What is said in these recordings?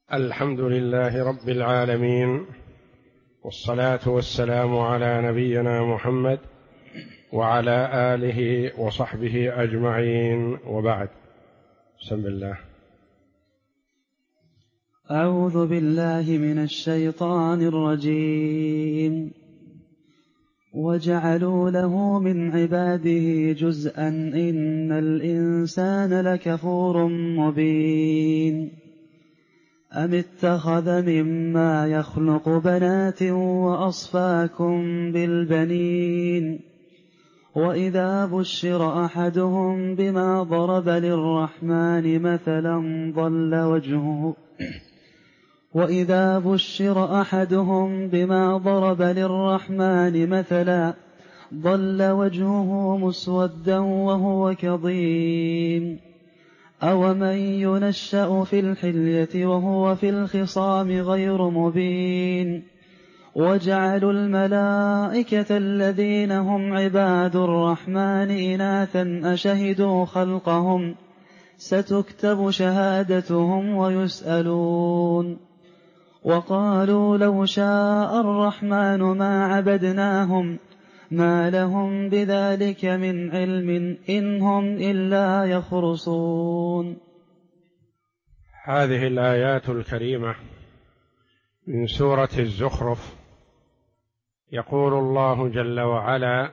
الحمد لله رب العالمين، والصلاة والسلام على نبينا محمد وعلى آله وصحبه أجمعين، وبعد. بسم الله. أعوذ بالله من الشيطان الرجيم. وجعلوا له من عباده جزءا إن الإنسان لكفور مبين. أم اتخذ مما يخلق بنات وأصفاكم بالبنين. وإذا بشر أحدهم بما ضرب للرحمن مثلا ضل وجهه مسودا وهو كظيم. أومن ينشأ في الحلية وهو في الخصام غير مبين. وجعلوا الملائكة الذين هم عباد الرحمن إناثا أشهدوا خلقهم ستكتب شهادتهم ويسألون. وقالوا لو شاء الرحمن ما عبدناهم ما لهم بذلك من علم إن هم إلا يخرصون. هذه الآيات الكريمة من سورة الزخرف يقول الله جل وعلا: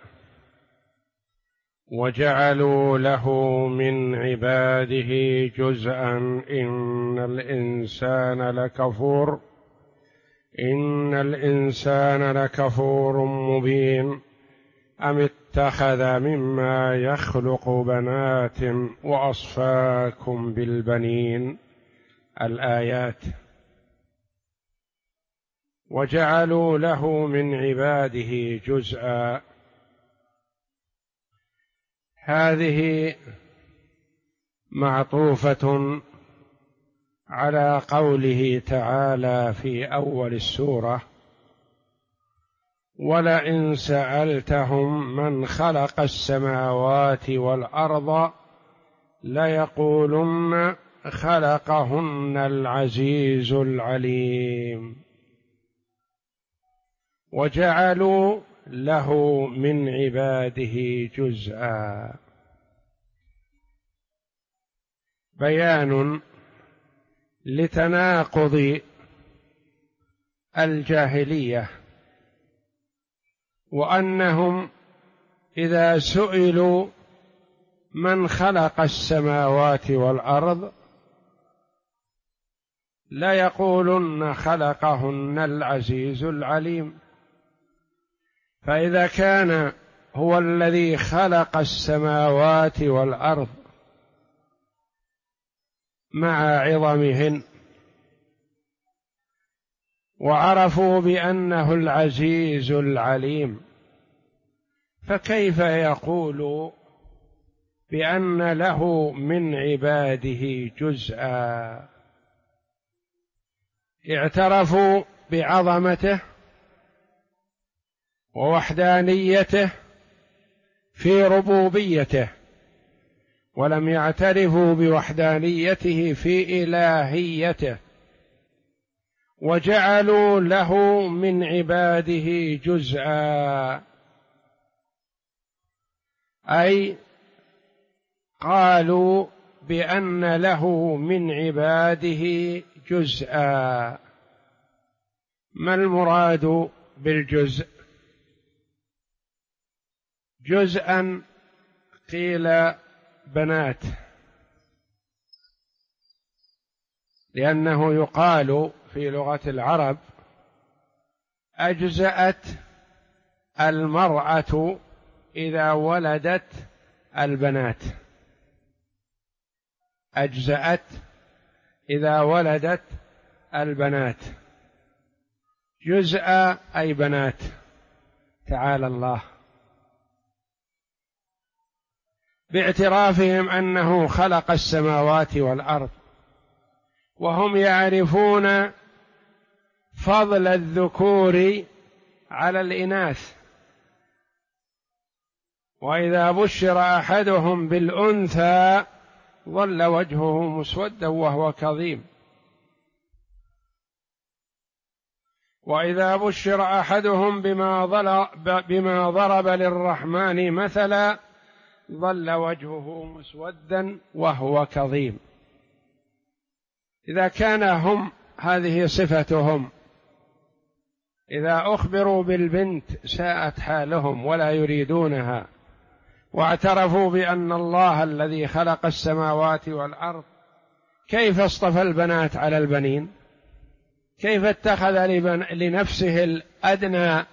وجعلوا له من عباده جزءا إن الإنسان لكفور مبين. أم اتخذ مما يخلق بنات وأصفاكم بالبنين. الآيات. وجعلوا له من عباده جزءا، هذه معطوفة على قوله تعالى في أول السورة: ولئن سألتهم من خلق السماوات والأرض ليقولن خلقهن العزيز العليم. وجعلوا له من عباده جزءا، بيان لتناقض الجاهلية، وأنهم إذا سئلوا من خلق السماوات والأرض لا يقولن خلقهن العزيز العليم. فإذا كان هو الذي خلق السماوات والأرض مع عظمهن وعرفوا بأنه العزيز العليم، فكيف يقول بأن له من عباده جزءا؟ اعترفوا بعظمته ووحدانيته في ربوبيته، ولم يعترفوا بوحدانيته في إلهيته. وجعلوا له من عباده جزءا، أي قالوا بأن له من عباده جزءا. ما المراد بالجزء؟ جزءا قيل بنات، لأنه يقال في لغة العرب: أجزأت المرأة إذا ولدت البنات. أجزأت إذا ولدت البنات، جزء أي بنات. تعالى الله، باعترافهم أنه خلق السماوات والأرض، وهم يعرفون فضل الذكور على الإناث. وإذا بشر أحدهم بالأنثى ظل وجهه مسودا وهو كظيم. وإذا بشر أحدهم بما ضرب للرحمن مثلا ظل وجهه مسودا وهو كظيم. إذا كان هم هذه صفتهم، إذا أخبروا بالبنت ساءت حالهم ولا يريدونها، واعترفوا بأن الله الذي خلق السماوات والأرض كيف اصطفى البنات على البنين؟ كيف اتخذ لنفسه الأدنى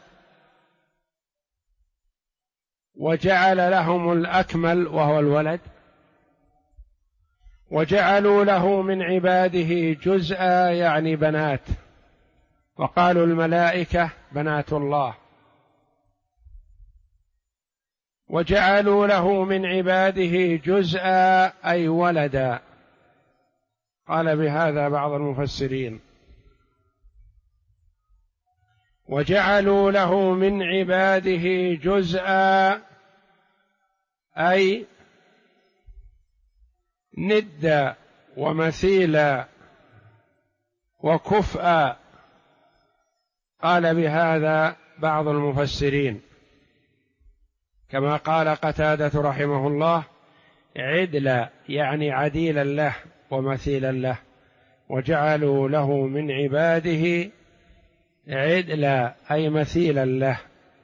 وجعل لهم الأكمل وهو الولد؟ وجعلوا له من عباده جزءا يعني بنات، وقالوا الملائكة بنات الله، وجعلوا له من عباده جزءا أي ولدا. قال بهذا بعض المفسرين: وجعلوا له من عباده جزءا أي ندا ومثيلا وكفءا. قال بهذا بعض المفسرين كما قال قتادة رحمه الله: عدلا يعني عديلا له ومثيلا له، وجعلوا له من عباده عدلا أي مثيلا له.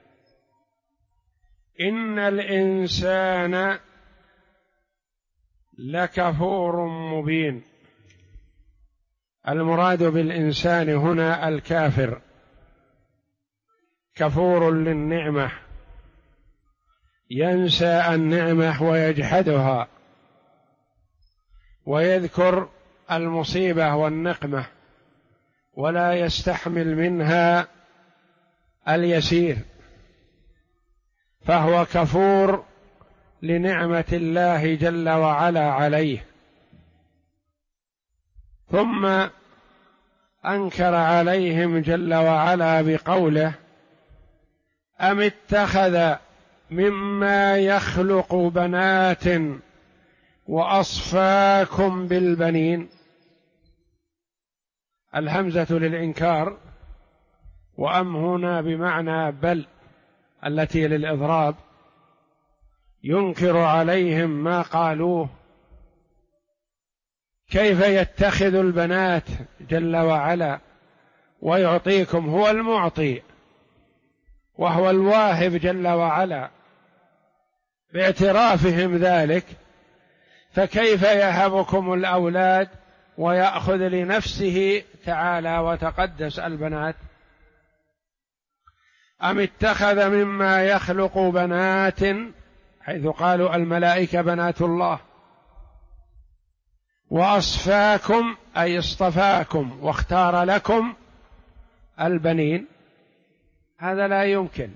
إن الإنسان لكفور مبين. المراد بالإنسان هنا الكافر، كفور للنعمة، ينسى النعمة ويجحدها ويذكر المصيبة والنقمة ولا يستحمل منها اليسير، فهو كفور لنعمة الله جل وعلا عليه. ثم أنكر عليهم جل وعلا بقوله: أم اتخذ مما يخلق بنات وأصفاكم بالبنين. الهمزة للإنكار، وأم هنا بمعنى بل التي للإضراب، ينكر عليهم ما قالوه. كيف يتخذ البنات جل وعلا ويعطيكم؟ هو المعطي وهو الواهب جل وعلا، باعترافهم ذلك، فكيف يهبكم الأولاد ويأخذ لنفسه تعالى وتقدس البنات؟ أم اتخذ مما يخلق بنات، حيث قالوا الملائكة بنات الله، وأصفاكم أي اصطفاكم واختار لكم البنين. هذا لا يمكن.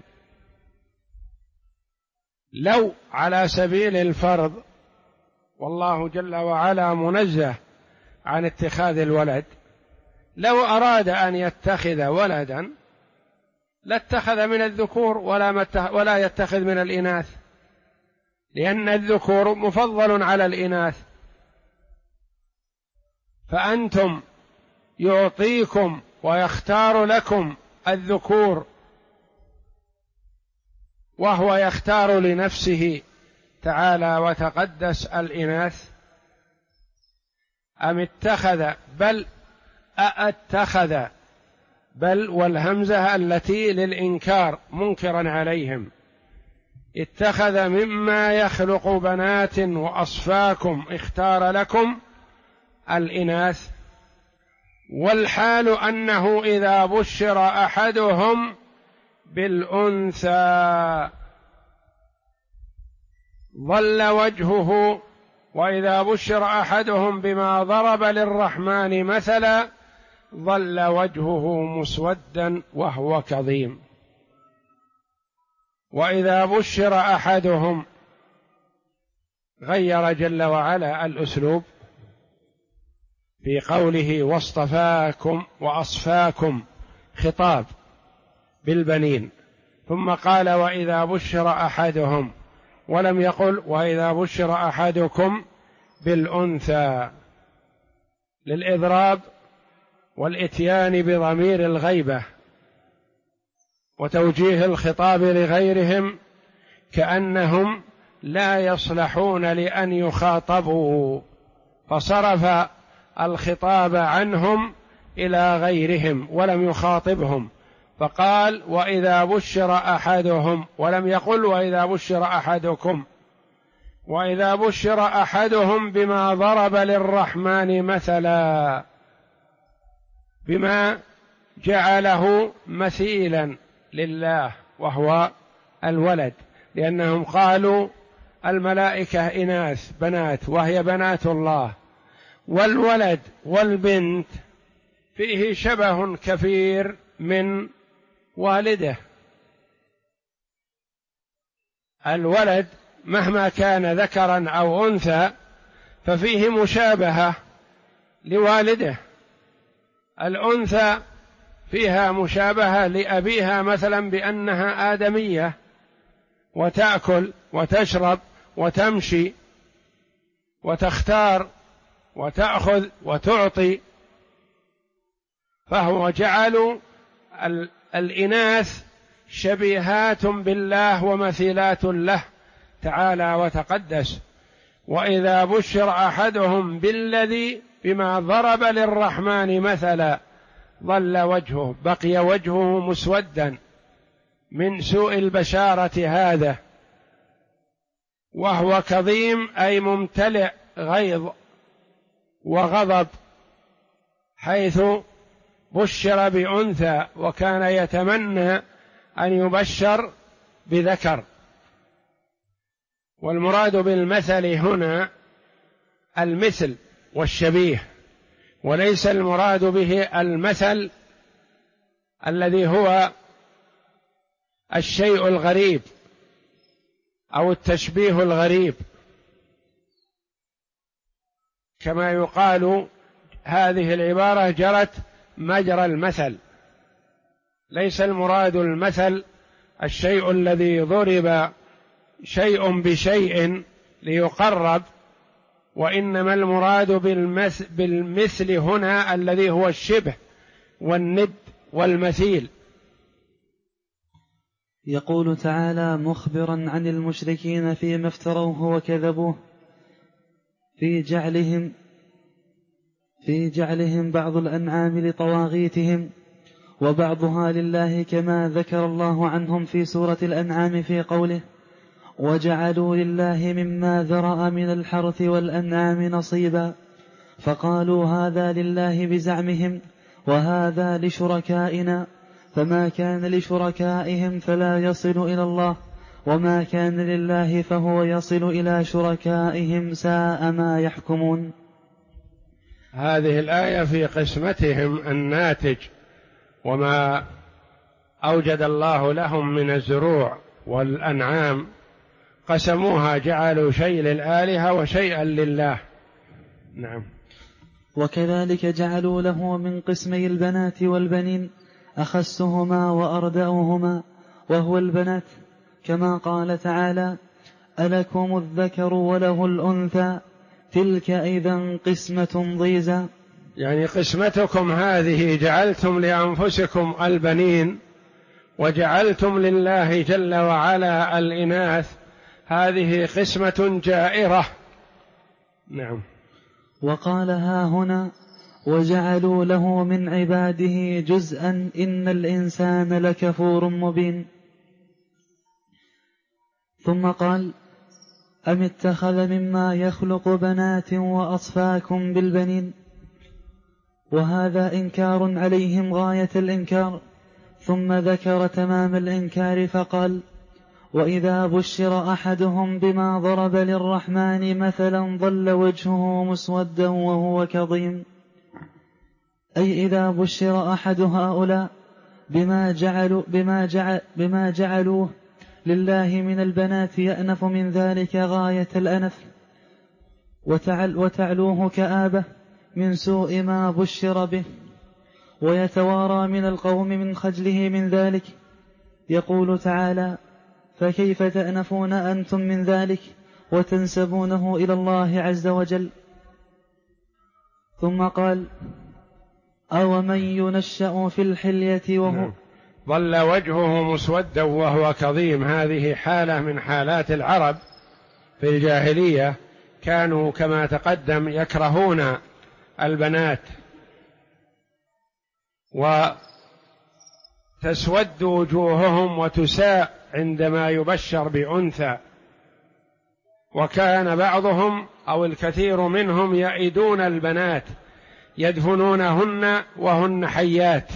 لو على سبيل الفرض، والله جل وعلا منزه عن اتخاذ الولد، لو أراد أن يتخذ ولدا لاتخذ من الذكور ولا يتخذ من الإناث، لأن الذكور مفضل على الإناث. فأنتم يعطيكم ويختار لكم الذكور وهو يختار لنفسه تعالى وتقدس الإناث. أم اتخذ، بل أتخذ، بل والهمزة التي للإنكار منكرا عليهم. اتخذ مما يخلق بنات وأصفاكم اختار لكم الإناث، والحال أنه إذا بشر أحدهم بالأنثى ظل وجهه، وإذا بشر أحدهم بما ضرب للرحمن مثلا ظل وجهه مسودا وهو كظيم. وإذا بشر أحدهم، غير جل وعلا الأسلوب في قوله واصطفاكم وأصفاكم، خطاب بالبنين، ثم قال وإذا بشر أحدهم، ولم يقل وإذا بشر أحدكم بالأنثى، للإضراب والإتيان بضمير الغيبة وتوجيه الخطاب لغيرهم كأنهم لا يصلحون لأن يخاطبوا، فصرف الخطاب عنهم إلى غيرهم ولم يخاطبهم، فقال وإذا بشر أحدهم، ولم يقل وإذا بشر أحدكم. وإذا بشر أحدهم بما ضرب للرحمن مثلا، بما جعله مثيلا لله وهو الولد، لأنهم قالوا الملائكة إناث بنات وهي بنات الله، والولد والبنت فيه شبه كثير من والده. الولد مهما كان ذكرا أو أنثى ففيه مشابهة لوالده، الأنثى فيها مشابهة لأبيها مثلا بأنها آدمية وتأكل وتشرب وتمشي وتختار وتأخذ وتعطي، فهو جعل الإناث شبيهات بالله ومثيلات له تعالى وتقدس. وإذا بشر أحدهم بالذي بما ضرب للرحمن مثلا ظل وجهه، بقي وجهه مسودا من سوء البشارة هذا، وهو كظيم أي ممتلئ غيظ وغضب، حيث بشر بأنثى وكان يتمنى أن يبشر بذكر. والمراد بالمثل هنا المثل والشبيه، وليس المراد به المثل الذي هو الشيء الغريب أو التشبيه الغريب، كما يقال هذه العبارة جرت مجرى المثل. ليس المراد المثل الشيء الذي ضرب شيء بشيء ليقرب، وإنما المراد بالمثل هنا الذي هو الشبه والند والمثيل. يقول تعالى مخبرا عن المشركين فيما افتروه وكذبوه في جعلهم بعض الأنعام لطواغيتهم وبعضها لله، كما ذكر الله عنهم في سورة الأنعام في قوله وجعلوا لله مما ذرأ من الحرث والأنعام نصيبا، فقالوا هذا لله بزعمهم وهذا لشركائنا، فما كان لشركائهم فلا يصل إلى الله، وما كان لله فهو يصل إلى شركائهم، ساء ما يحكمون. هذه الآية في قسمتهم الناتج وما أوجد الله لهم من الزروع والأنعام، قسموها جعلوا شيء للآلهة وشيئا لله. نعم. وكذلك جعلوا له من قسمي البنات والبنين أخسهما وأردأهما وهو البنات، كما قال تعالى ألكم الذكر وله الأنثى تلك إذا قسمة ضيزى، يعني قسمتكم هذه جعلتم لأنفسكم البنين وجعلتم لله جل وعلا الإناث، هذه قسمة جائرة. نعم. وقال ها هنا وجعلوا له من عباده جزءا إن الإنسان لكفور مبين. ثم قال أم اتخذ مما يخلق بنات وأصفاكم بالبنين، وهذا إنكار عليهم غاية الإنكار، ثم ذكر تمام الإنكار فقال وإذا بشر أحدهم بما ضرب للرحمن مثلا ظل وجهه مسودا وهو كظيم، أي إذا بشر أحد هؤلاء بما جعلوه لله من البنات يأنف من ذلك غاية الأنف، وتعلوه كآبة من سوء ما بشر به، ويتوارى من القوم من خجله من ذلك. يقول تعالى فكيف تأنفون أنتم من ذلك وتنسبونه إلى الله عز وجل. ثم قال أو من ينشأ في الحلية وهو ظل وجهه مسودا وهو كظيم. هذه حالة من حالات العرب في الجاهلية، كانوا كما تقدم يكرهون البنات، وتسود وجوههم وتساء عندما يبشر بأنثى. وكان بعضهم أو الكثير منهم يئدون البنات، يدفنونهن وهن حيات،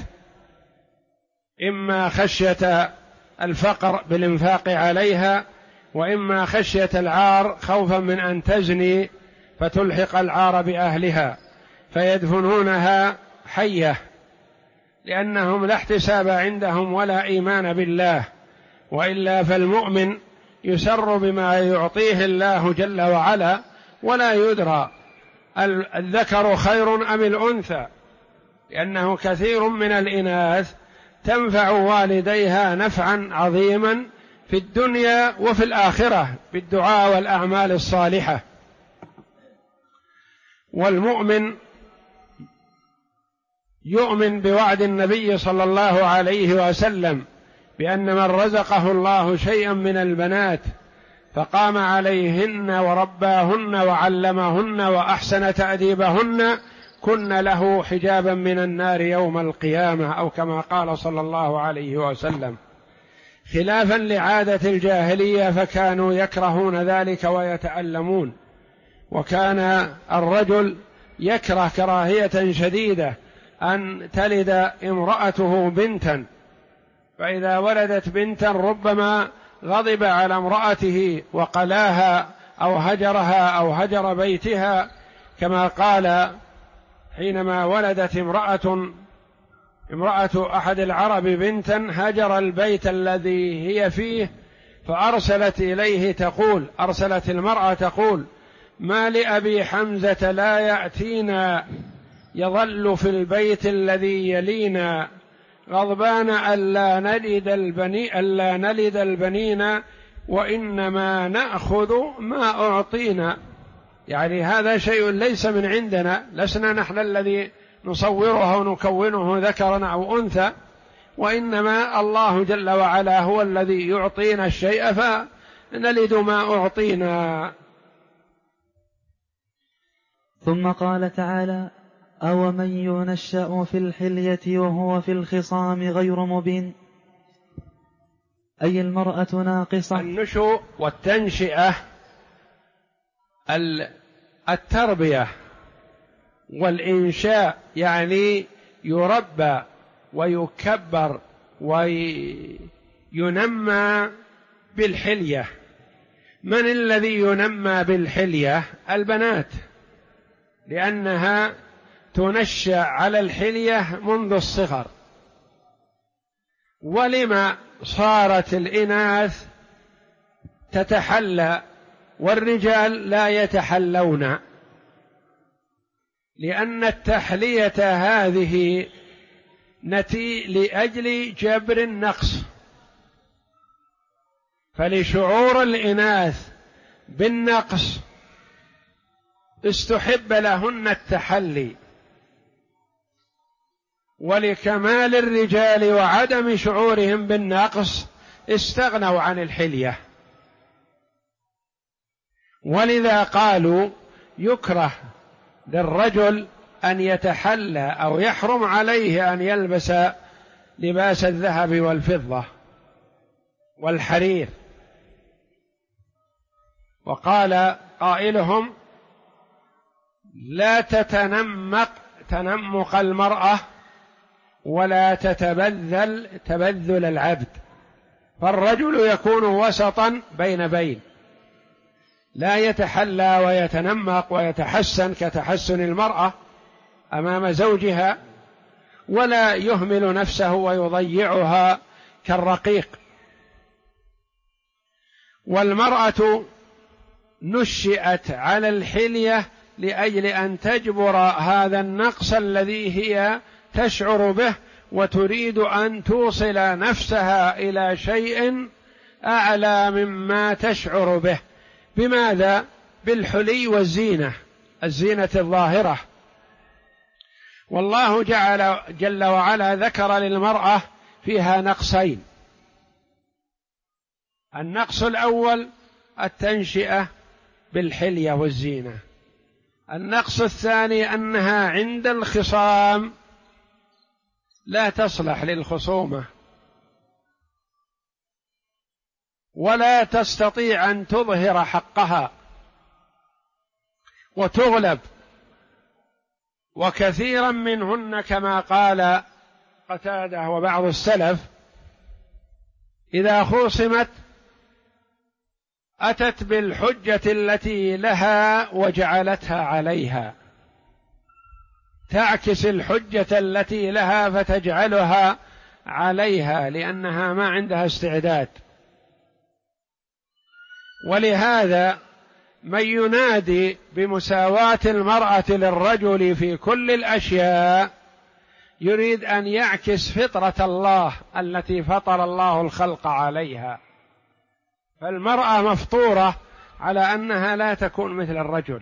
إما خشية الفقر بالإنفاق عليها، وإما خشية العار خوفا من أن تزني فتلحق العار بأهلها، فيدفنونها حية، لأنهم لا احتساب عندهم ولا إيمان بالله. وإلا فالمؤمن يسر بما يعطيه الله جل وعلا، ولا يدرى الذكر خير أم الأنثى، لأنه كثير من الإناث تنفع والديها نفعا عظيما في الدنيا وفي الآخرة بالدعاء والأعمال الصالحة. والمؤمن يؤمن بوعد النبي صلى الله عليه وسلم بأن من رزقه الله شيئا من البنات فقام عليهن ورباهن وعلمهن وأحسن تأديبهن كن له حجابا من النار يوم القيامة، أو كما قال صلى الله عليه وسلم، خلافا لعادة الجاهلية، فكانوا يكرهون ذلك ويتألمون. وكان الرجل يكره كراهية شديدة أن تلد امرأته بنتا، فإذا ولدت بنتا ربما غضب على امرأته وقلاها أو هجرها أو هجر بيتها، كما قال حينما ولدت امرأة أحد العرب بنتا هجر البيت الذي هي فيه، فأرسلت إليه تقول، أرسلت المرأة تقول: ما لأبي حمزة لا يأتينا يظل في البيت الذي يلينا غضبان ألا نلد البنين وإنما نأخذ ما أعطينا. يعني هذا شيء ليس من عندنا، لسنا نحن الذي نصوره ونكونه ذكرا أو أنثى، وإنما الله جل وعلا هو الذي يعطينا الشيء فنلد ما أعطينا. ثم قال تعالى: أومن ينشأ في الحلية وهو في الخصام غير مبين، أي المرأة ناقصة. النشوء والتنشئة التربية والإنشاء، يعني يربى ويكبر وينمى بالحلية. من الذي ينمى بالحلية؟ البنات، لأنها تنشأ على الحلية منذ الصغر. ولما صارت الإناث تتحلى والرجال لا يتحلون؟ لأن التحلية هذه لأجل جبر النقص، فلشعور الإناث بالنقص استحب لهن التحلي، ولكمال الرجال وعدم شعورهم بالنقص استغنوا عن الحلية. ولذا قالوا يكره للرجل أن يتحلى أو يحرم عليه أن يلبس لباس الذهب والفضة والحرير. وقال قائلهم: لا تتنمق تنمق المرأة ولا تتبذل تبذل العبد. فالرجل يكون وسطا بين، لا يتحلى ويتنمق ويتحسن كتحسن المرأة أمام زوجها، ولا يهمل نفسه ويضيعها كالرقيق. والمرأة نشئت على الحلية لأجل أن تجبر هذا النقص الذي هي تشعر به، وتريد أن توصل نفسها إلى شيء أعلى مما تشعر به. بماذا؟ بالحلي والزينة، الزينة الظاهرة. والله جل وعلا ذكر للمرأة فيها نقصين: النقص الأول التنشئة بالحلية والزينة، النقص الثاني أنها عند الخصام لا تصلح للخصومة ولا تستطيع أن تظهر حقها وتغلب، وكثيرا منهن كما قال قتادة وبعض السلف إذا خُوصمت أتت بالحجة التي لها وجعلتها عليها، تعكس الحجة التي لها فتجعلها عليها لأنها ما عندها استعداد. ولهذا من ينادي بمساواة المرأة للرجل في كل الأشياء يريد أن يعكس فطرة الله التي فطر الله الخلق عليها، فالمرأة مفطورة على أنها لا تكون مثل الرجل.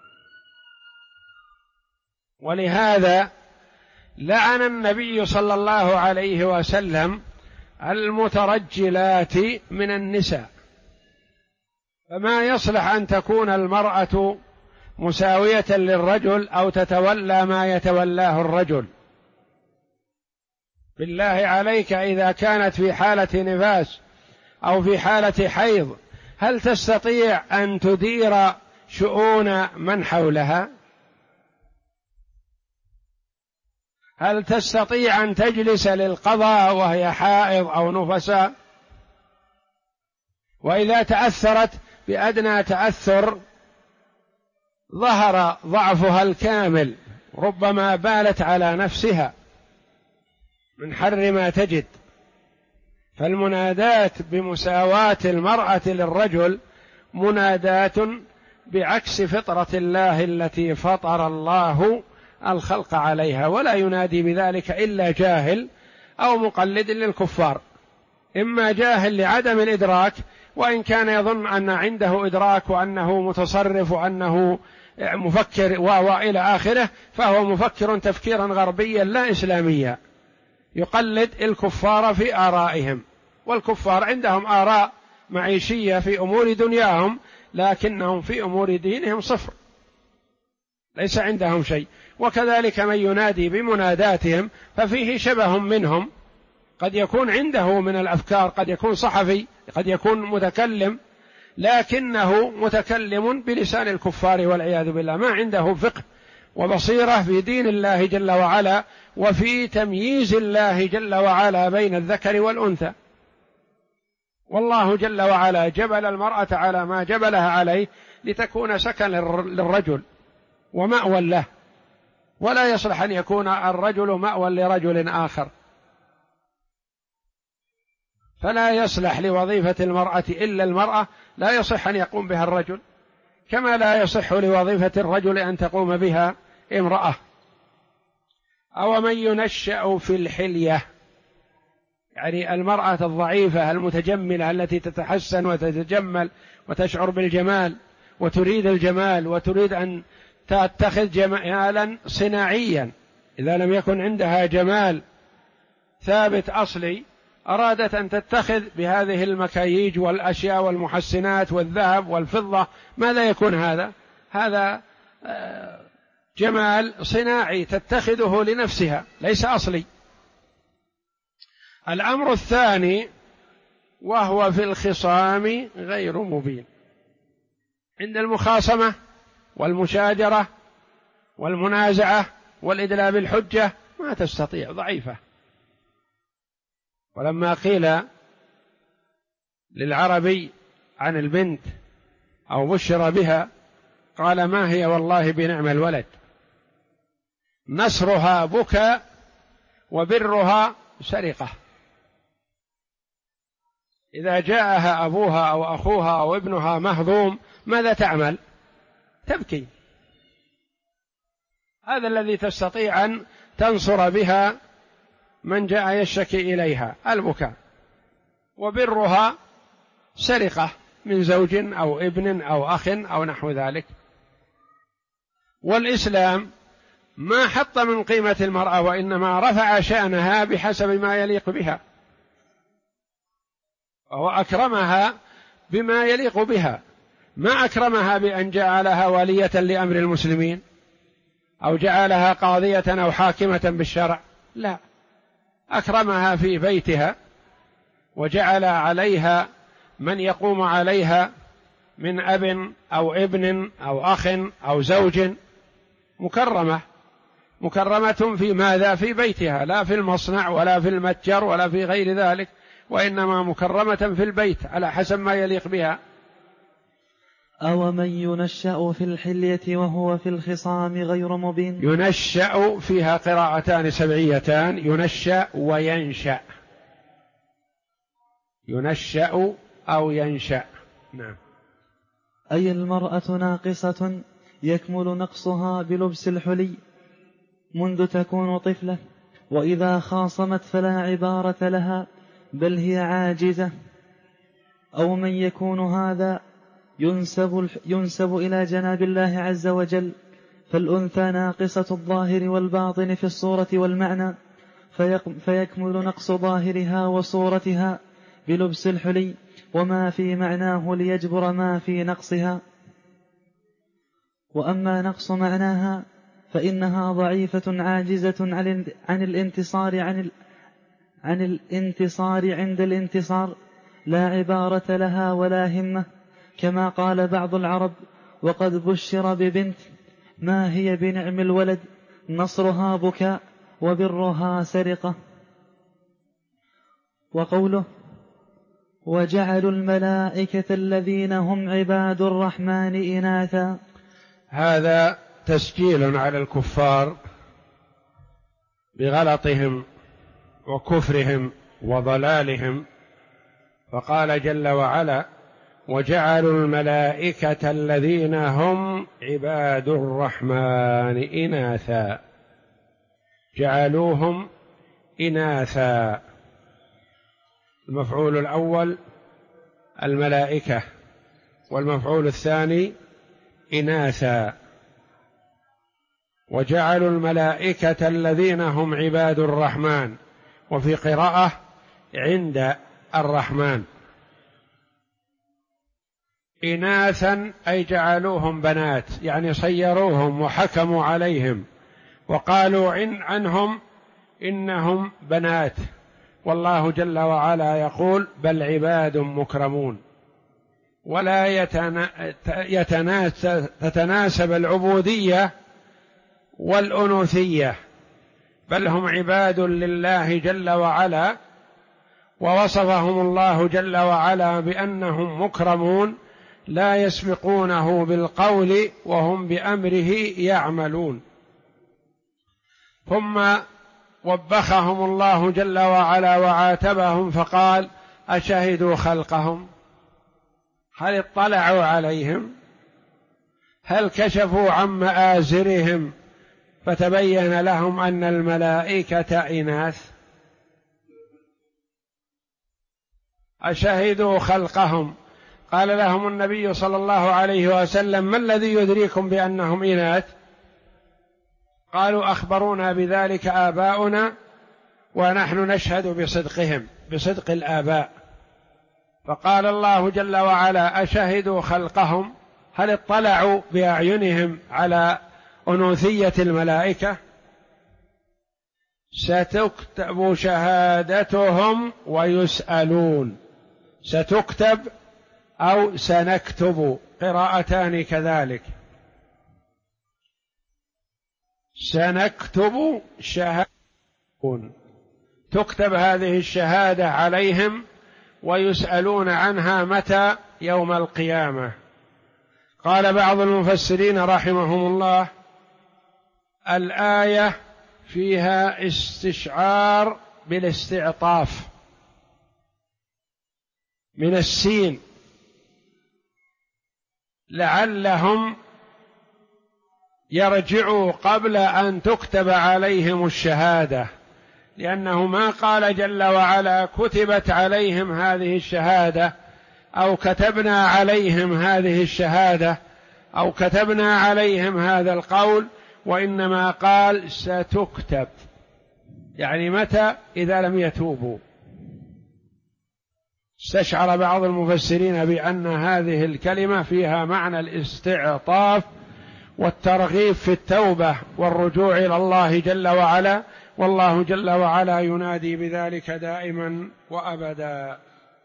ولهذا لعن النبي صلى الله عليه وسلم المترجلات من النساء، فما يصلح أن تكون المرأة مساوية للرجل أو تتولى ما يتولاه الرجل. بالله عليك إذا كانت في حالة نفاس أو في حالة حيض هل تستطيع أن تدير شؤون من حولها؟ هل تستطيع أن تجلس للقضاء وهي حائض أو نفساء؟ وإذا تأثرت بأدنى تأثر ظهر ضعفها الكامل، ربما بالت على نفسها من حر ما تجد. فالمنادات بمساواة المرأة للرجل منادات بعكس فطرة الله التي فطر الله الخلق عليها، ولا ينادي بذلك إلا جاهل أو مقلد للكفار، إما جاهل لعدم الإدراك وإن كان يظن أن عنده إدراك وأنه متصرف وأنه مفكر وإلى آخره، فهو مفكر تفكيرا غربيا لا إسلاميا، يقلد الكفار في آرائهم، والكفار عندهم آراء معيشية في أمور دنياهم لكنهم في أمور دينهم صفر، ليس عندهم شيء. وكذلك من ينادي بمناداتهم ففيه شبه منهم، قد يكون عنده من الأفكار، قد يكون صحفي، قد يكون متكلم، لكنه متكلم بلسان الكفار والعياذ بالله، ما عنده فقه وبصيرة في دين الله جل وعلا وفي تمييز الله جل وعلا بين الذكر والأنثى. والله جل وعلا جبل المرأة على ما جبلها عليه لتكون سكن للرجل ومأوى له، ولا يصلح أن يكون الرجل مأوى لرجل آخر، فلا يصلح لوظيفة المرأة إلا المرأة، لا يصح أن يقوم بها الرجل، كما لا يصح لوظيفة الرجل أن تقوم بها امرأة. أو من ينشأ في الحلية، يعني المرأة الضعيفة المتجملة التي تتحسن وتتجمل وتشعر بالجمال وتريد الجمال وتريد أن تتخذ جمالا صناعيا، إذا لم يكن عندها جمال ثابت أصلي أرادت أن تتخذ بهذه المكاييج والأشياء والمحسنات والذهب والفضة، ماذا يكون هذا؟ هذا جمال صناعي تتخذه لنفسها ليس أصلي. الأمر الثاني وهو في الخصام غير مبين، عند المخاصمة والمشاجرة والمنازعة والإدلاء بالحجة ما تستطيع، ضعيفة. ولما قيل للعربي عن البنت أو بشر بها قال ما هي والله بنعم الولد، نصرها بكى وبرها سرقة. إذا جاءها أبوها أو أخوها أو ابنها مهضوم ماذا تعمل؟ تبكي. هذا الذي تستطيع أن تنصر بها من جاء يشتكي إليها، البكاء. وبرها سرقة من زوج أو ابن أو أخ أو نحو ذلك. والإسلام ما حط من قيمة المرأة وإنما رفع شأنها بحسب ما يليق بها. وهو أكرمها بما يليق بها، ما أكرمها بأن جعلها ولية لأمر المسلمين أو جعلها قاضية أو حاكمة بالشرع، لا، أكرمها في بيتها وجعل عليها من يقوم عليها من أب أو ابن أو أخ أو زوج، مكرمة في ماذا؟ في بيتها، لا في المصنع ولا في المتجر ولا في غير ذلك، وإنما مكرمة في البيت على حسب ما يليق بها. أو من ينشأ في الحلية وهو في الخصام غير مبين. ينشأ فيها قراءتان سبعيتان، ينشأ وينشأ، ينشأ أو ينشأ. نعم. أي المرأة ناقصة يكمل نقصها بلبس الحلي منذ تكون طفلة، وإذا خاصمت فلا عبارة لها بل هي عاجزة. أو من يكون هذا ينسب إلى جناب الله عز وجل، فالأنثى ناقصة الظاهر والباطن في الصورة والمعنى، فيكمل نقص ظاهرها وصورتها بلبس الحلي وما في معناه ليجبر ما في نقصها. وأما نقص معناها فإنها ضعيفة عاجزة عن الانتصار عند الانتصار، لا عبارة لها ولا همة، كما قال بعض العرب: وقد بشر ببنت ما هي بنعم الولد، نصرها بكاء وبرها سرقة. وقوله: وجعلوا الملائكة الذين هم عباد الرحمن إناثا، هذا تسجيل على الكفار بغلطهم وكفرهم وضلالهم، فقال جل وعلا: وجعلوا الملائكة الذين هم عباد الرحمن إناثا، جعلوهم إناثا. المفعول الأول الملائكة، والمفعول الثاني إناثا. وجعلوا الملائكة الذين هم عباد الرحمن، وفي قراءة عند الرحمن إناثا، أي جعلوهم بنات، يعني صيروهم وحكموا عليهم وقالوا عنهم إنهم بنات، والله جل وعلا يقول: بل عباد مكرمون. ولا تتناسب العبودية والأنوثية، بل هم عباد لله جل وعلا، ووصفهم الله جل وعلا بأنهم مكرمون لا يسبقونه بالقول وهم بأمره يعملون. ثم وبخهم الله جل وعلا وعاتبهم فقال: أشهدوا خلقهم؟ هل اطلعوا عليهم؟ هل كشفوا عن مآزرهم فتبين لهم أن الملائكة إناث؟ أشهدوا خلقهم؟ قال لهم النبي صلى الله عليه وسلم: ما الذي يدريكم بأنهم إناث؟ قالوا: أخبرونا بذلك آباؤنا ونحن نشهد بصدقهم، بصدق الآباء. فقال الله جل وعلا: أشهدوا خلقهم؟ هل اطلعوا بأعينهم على أنوثية الملائكة؟ ستكتب شهادتهم ويسألون. ستكتب أو سنكتب، قراءتان كذلك. سنكتب شهادتهم، تكتب هذه الشهادة عليهم ويسألون عنها متى؟ يوم القيامة. قال بعض المفسرين رحمهم الله: الآية فيها استشعار بالاستعطاف من السين، لعلهم يرجعوا قبل أن تكتب عليهم الشهادة، لأنه ما قال جل وعلا: كتبت عليهم هذه الشهادة، أو كتبنا عليهم هذه الشهادة، أو كتبنا عليهم هذا القول، وإنما قال: ستكتب، يعني متى؟ إذا لم يتوبوا. استشعر بعض المفسرين بأن هذه الكلمة فيها معنى الاستعطاف والترغيب في التوبة والرجوع إلى الله جل وعلا، والله جل وعلا ينادي بذلك دائما وأبدا.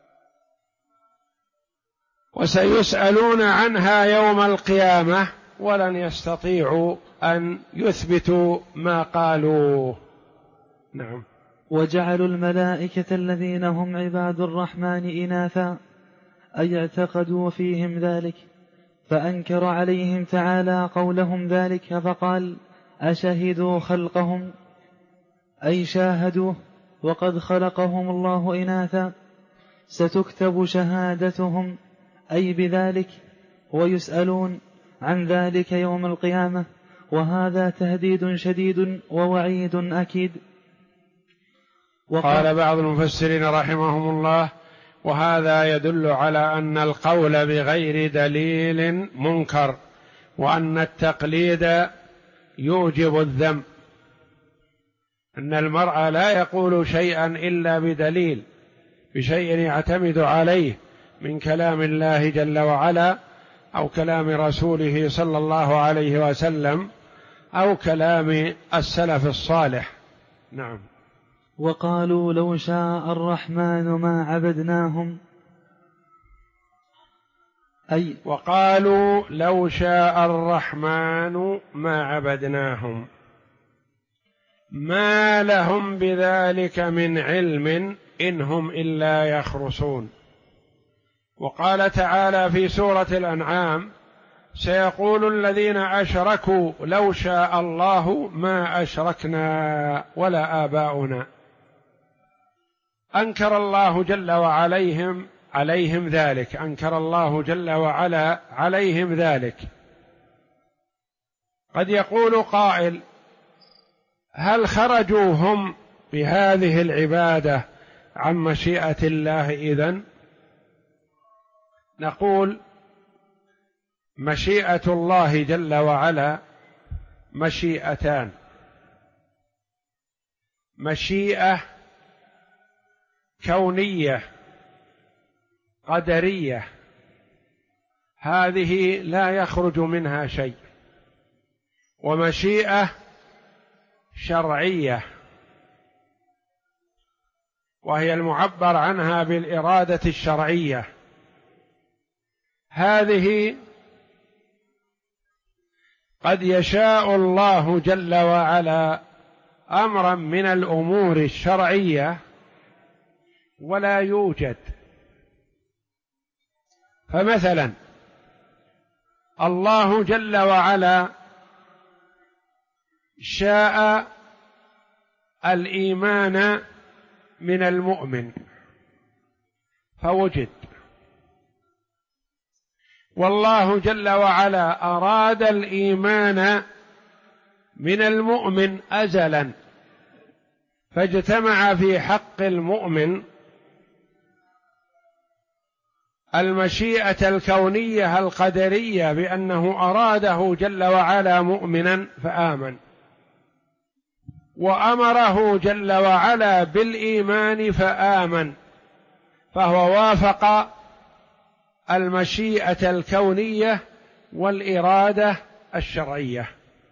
وسيسألون عنها يوم القيامة ولن يستطيعوا أن يثبتوا ما قالوه. نعم. وجعلوا الملائكة الذين هم عباد الرحمن إناثا أي اعتقدوا فيهم ذلك، فأنكر عليهم تعالى قولهم ذلك فقال أشهدوا خلقهم أي شاهدوه وقد خلقهم الله إناثا، ستكتب شهادتهم أي بذلك ويسألون عن ذلك يوم القيامة، وهذا تهديد شديد ووعيد أكيد. قال بعض المفسرين رحمهم الله: وهذا يدل على أن القول بغير دليل منكر، وأن التقليد يوجب الذم، أن المرء لا يقول شيئا إلا بدليل، بشيء يعتمد عليه من كلام الله جل وعلا أو كلام رسوله صلى الله عليه وسلم أو كلام السلف الصالح. نعم. وقالوا لو شاء الرحمن ما عبدناهم أي وقالوا لو شاء الرحمن ما عبدناهم، ما لهم بذلك من علم إن هم إلا يخرصون. وقال تعالى في سورة الأنعام: سيقول الذين أشركوا لو شاء الله ما أشركنا ولا آباؤنا. أنكر الله جل وعلا عليهم ذلك، أنكر الله جل وعلا عليهم ذلك. قد يقول قائل: هل خرجوا هم بهذه العبادة عن مشيئة الله إذن؟ نقول: مشيئة الله جل وعلا مشيئتان: مشيئة كونية قدرية، هذه لا يخرج منها شيء، ومشيئة شرعية وهي المعبر عنها بالإرادة الشرعية، هذه قد يشاء الله جل وعلا أمرا من الأمور الشرعية ولا يوجد. فمثلا الله جل وعلا شاء الإيمان من المؤمن فوجد، والله جل وعلا أراد الإيمان من المؤمن أزلا، فاجتمع في حق المؤمن المشيئة الكونية القدرية بأنه أراده جل وعلا مؤمنا فآمن، وأمره جل وعلا بالإيمان فآمن، فهو وافق المشيئة الكونية والإرادة الشرعية،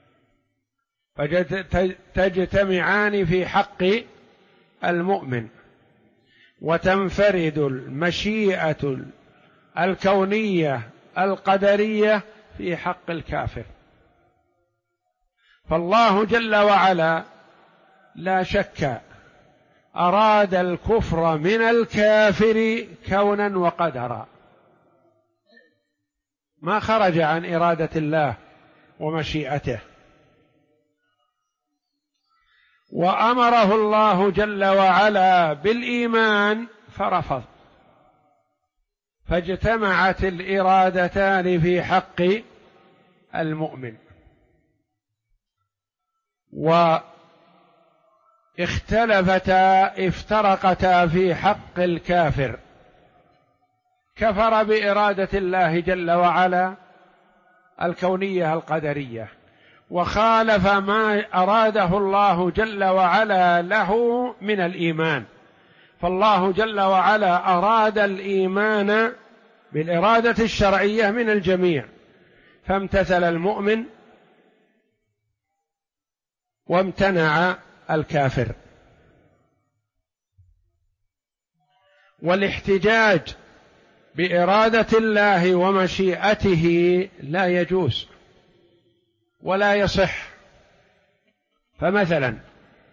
فتجتمعان في حق المؤمن، وتنفرد المشيئة الكونية القدرية في حق الكافر. فالله جل وعلا لا شك أراد الكفر من الكافر كونا وقدرا، ما خرج عن إرادة الله ومشيئته، وأمره الله جل وعلا بالإيمان فرفض، فاجتمعت الإرادتان في حق المؤمن، واختلفتا افترقتا في حق الكافر، كفر بإرادة الله جل وعلا الكونية القدرية، وخالف ما أراده الله جل وعلا له من الإيمان، فالله جل وعلا أراد الإيمان بالإرادة الشرعية من الجميع، فامتثل المؤمن وامتنع الكافر. والاحتجاج بإرادة الله ومشيئته لا يجوز ولا يصح. فمثلا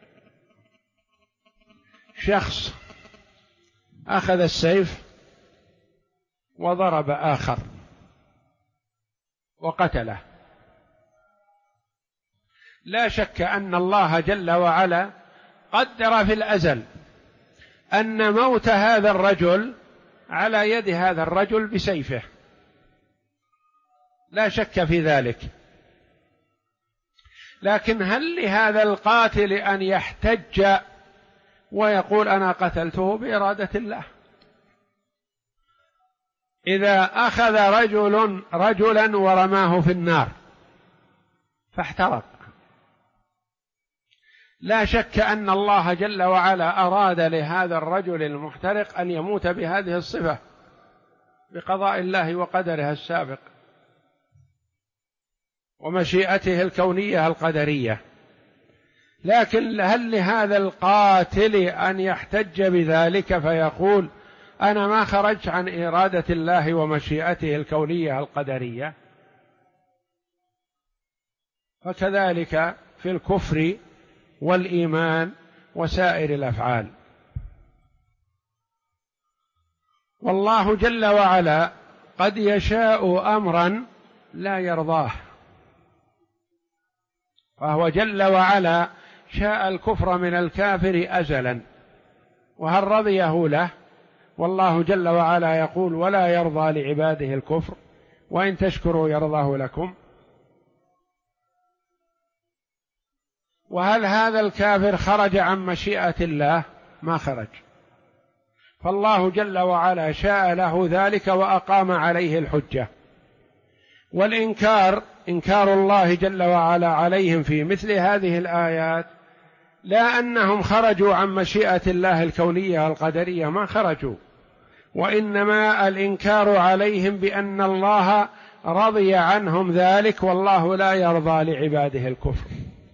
شخص أخذ السيف وضرب آخر وقتله، لا شك أن الله جل وعلا قدر في الأزل أن موت هذا الرجل على يد هذا الرجل بسيفه، لا شك في ذلك. لكن هل لهذا القاتل أن يحتج ويقول أنا قتلته بإرادة الله؟ إذا أخذ رجلا ورماه في النار فاحترق، لا شك أن الله جل وعلا أراد لهذا الرجل المحترق أن يموت بهذه الصفة بقضاء الله وقدره السابق ومشيئته الكونية القدرية. لكن هل لهذا القاتل أن يحتج بذلك فيقول أنا ما خرجت عن إرادة الله ومشيئته الكونية القدرية؟ فكذلك في الكفر والإيمان وسائر الأفعال. والله جل وعلا قد يشاء أمرا لا يرضاه، فهو جل وعلا شاء الكفر من الكافر أزلا، وهل رضيه له؟ والله جل وعلا يقول ولا يرضى لعباده الكفر وإن تشكروا يرضاه لكم. وهل هذا الكافر خرج عن مشيئة الله؟ ما خرج، فالله جل وعلا شاء له ذلك وأقام عليه الحجة. والإنكار إنكار الله جل وعلا عليهم في مثل هذه الآيات لا أنهم خرجوا عن مشيئة الله الكونية القدرية، ما خرجوا، وإنما الإنكار عليهم بأن الله رضي عنهم ذلك، والله لا يرضى لعباده الكفر.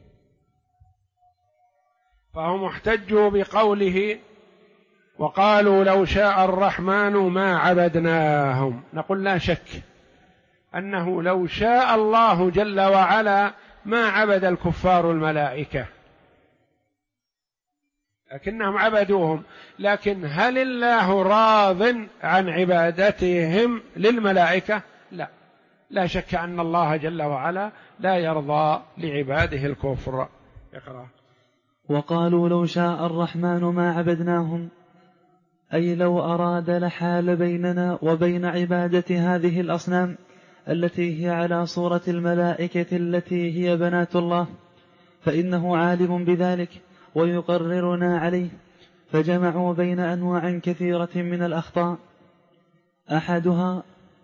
فهم احتجوا بقوله وقالوا لو شاء الرحمن ما عبدناهم. نقول لا شك أنه لو شاء الله جل وعلا ما عبد الكفار الملائكة، لكنهم عبدوهم. لكن هل الله راض عن عبادتهم للملائكة؟ لا، لا شك أن الله جل وعلا لا يرضى لعباده الكفر. اقرأ. وقالوا لو شاء الرحمن ما عبدناهم، أي لو أراد لحال بيننا وبين عبادة هذه الأصنام التي هي على صورة الملائكة التي هي بنات الله، فإنه عالم بذلك ويقررنا عليه. فجمعوا بين أنواع كثيرة من الأخطاء، أحدها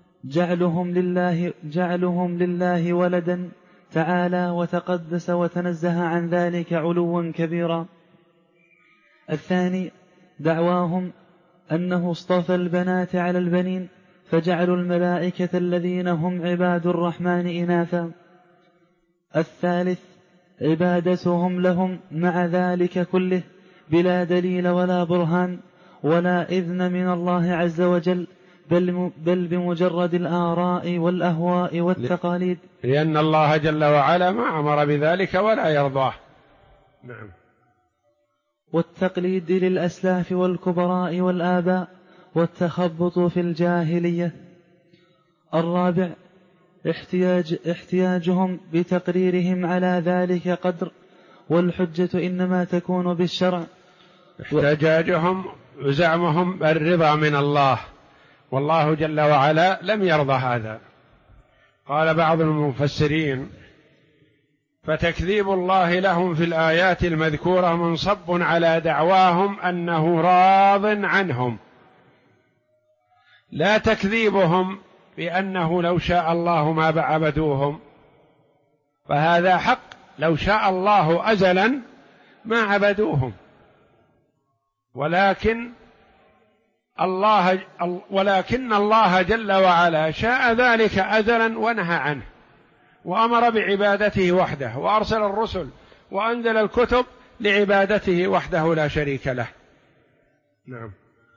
جعلهم لله ولدا تعالى وتقدس وتنزه عن ذلك علوا كبيرا. الثاني دعواهم أنه اصطفى البنات على البنين فجعلوا الملائكة الذين هم عباد الرحمن إناثا. الثالث عبادتهم لهم مع ذلك كله بلا دليل ولا برهان ولا إذن من الله عز وجل، بل بمجرد الآراء والأهواء والتقاليد، لأن الله جل وعلا ما أمر بذلك ولا يرضاه. نعم. والتقليد للأسلاف والكبراء والآباء والتخبط في الجاهلية. الرابع احتياجهم بتقريرهم على ذلك قدر، والحجة إنما تكون بالشرع. احتجاجهم وزعمهم الرضا من الله، والله جل وعلا لم يرضى هذا. قال بعض المفسرين فتكذيب الله لهم في الآيات المذكورة منصب على دعواهم أنه راض عنهم، لا تكذيبهم بأنه لو شاء الله ما عبدوهم، فهذا حق، لو شاء الله أزلا ما عبدوهم، ولكن الله جل وعلا شاء ذلك أزلا ونهى عنه، وأمر بعبادته وحده، وأرسل الرسل وأنزل الكتب لعبادته وحده لا شريك له. نعم.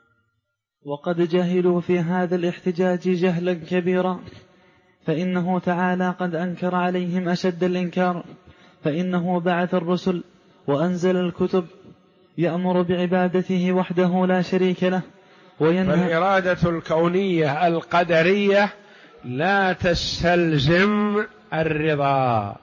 وقد جهلوا في هذا الاحتجاج جهلا كبيرا، فإنه تعالى قد أنكر عليهم أشد الإنكار، فإنه بعث الرسل وأنزل الكتب يأمر بعبادته وحده لا شريك له وينهى. فالإرادة الكونية القدرية لا تستلزم الرضا.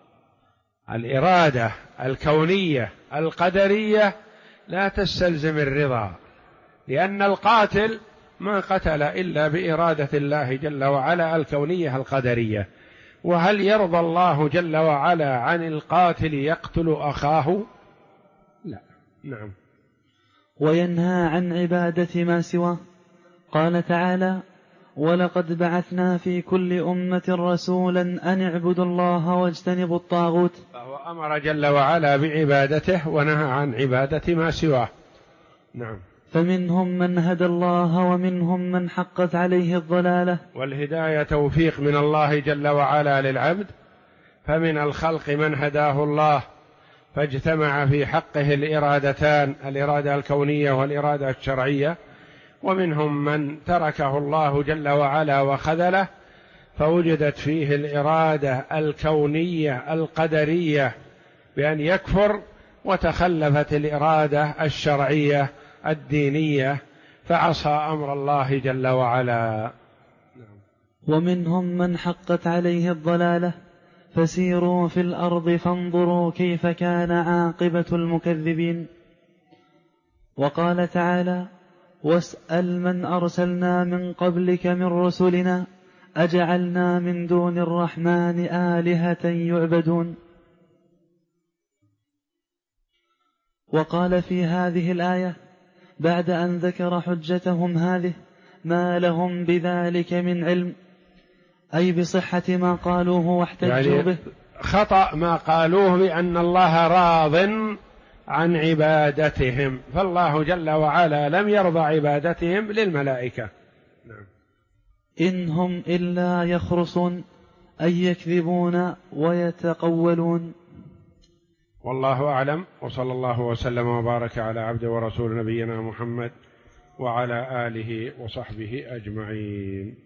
الإرادة الكونية القدرية لا تستلزم الرضا، لأن القاتل ما قتل إلا بإرادة الله جل وعلا الكونية القدرية. وهل يرضى الله جل وعلا عن القاتل يقتل أخاه؟ لا. نعم. وينهى عن عبادة ما سواه. قال تعالى: ولقد بعثنا في كل أمة رسولا أن اعبدوا الله واجتنبوا الطاغوت. فهو أمر جل وعلا بعبادته ونهى عن عبادة ما سواه. نعم. فمنهم من هدى الله ومنهم من حقت عليه الضلالة. والهداية توفيق من الله جل وعلا للعبد، فمن الخلق من هداه الله فاجتمع في حقه الإرادتان، الإرادة الكونية والإرادة الشرعية، ومنهم من تركه الله جل وعلا وخذله فوجدت فيه الإرادة الكونية القدرية بأن يكفر، وتخلفت الإرادة الشرعية الدينية فعصى أمر الله جل وعلا. ومنهم من حقت عليه الضلالة، فسيروا في الأرض فانظروا كيف كان عاقبة المكذبين. وقال تعالى: واسأل من أرسلنا من قبلك من رسلنا أجعلنا من دون الرحمن آلهة يعبدون. وقال في هذه الآية بعد أن ذكر حجتهم هذه: ما لهم بذلك من علم، أي بصحة ما قالوه واحتجوا به. خطأ ما قالوه بأن الله راض عن عبادتهم، فالله جل وعلا لم يرضى عبادتهم للملائكة. نعم. إن هم إلا يخرصون، أي يكذبون ويتقولون. والله أعلم، وصلى الله وسلم وبارك على عبد ورسول نبينا محمد وعلى آله وصحبه أجمعين.